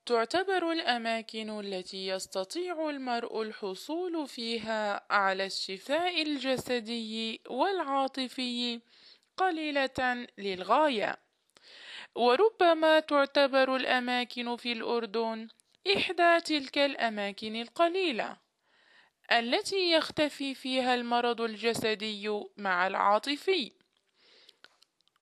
تعتبر الأماكن التي يستطيع المرء الحصول فيها على الشفاء الجسدي والعاطفي قليلة للغاية، وربما تعتبر الأماكن في الأردن إحدى تلك الأماكن القليلة التي يختفي فيها المرض الجسدي مع العاطفي.